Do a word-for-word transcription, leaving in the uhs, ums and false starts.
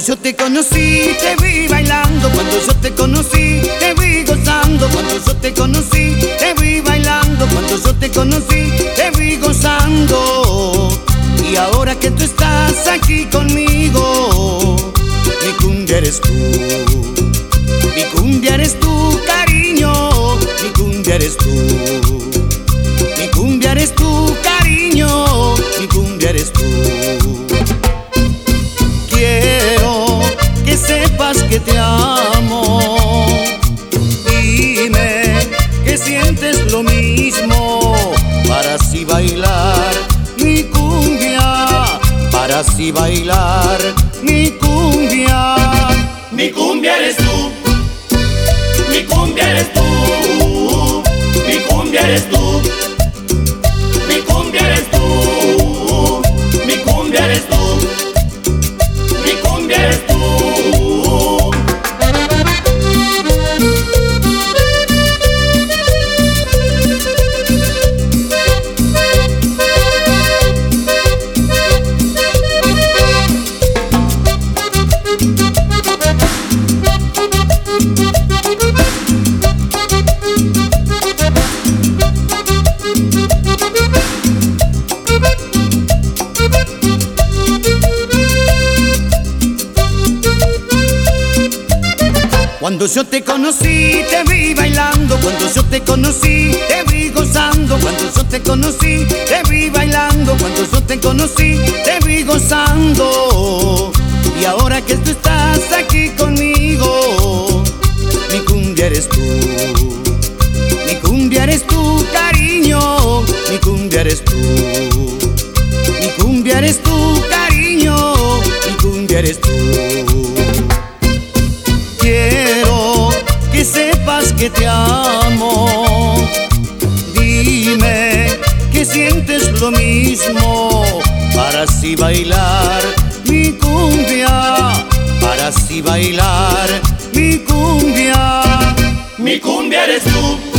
yo te conocí, te vi bailando. Cuando yo te conocí, te vi gozando. Cuando yo te conocí, te vi bailando. Cuando yo te conocí, te vi gozando. Y ahora que tú estás aquí conmigo, mi cumbia eres tú. Mi cumbia eres tú, cariño. Mi cumbia eres tú. Mi cumbia eres tú, cariño. Mi cumbia eres tú. Quiero que sepas que te amo. Dime que sientes lo mismo, para así bailar mi cumbia, para así bailar mi cumbia. Mi cumbia eres tú, mi cumbia eres tú, mi cumbia eres tú, mi cumbia eres tú, mi cumbia eres tú, mi cumbia eres tú. Cuando yo te conocí, te vi bailando. Cuando yo te conocí, te vi gozando. Cuando yo te conocí, te vi bailando. Cuando yo te conocí, te vi gozando. Y ahora que tú estás aquí conmigo, mi cumbia eres tú. Mi cumbia eres tú, cariño. Mi cumbia eres tú. Mi cumbia eres tú, cariño. Mi cumbia eres tú. Quiero que sepas que te amo. Dime que sientes lo mismo, para así bailar mi cumbia, para así bailar mi cumbia. Mi cumbia eres tú.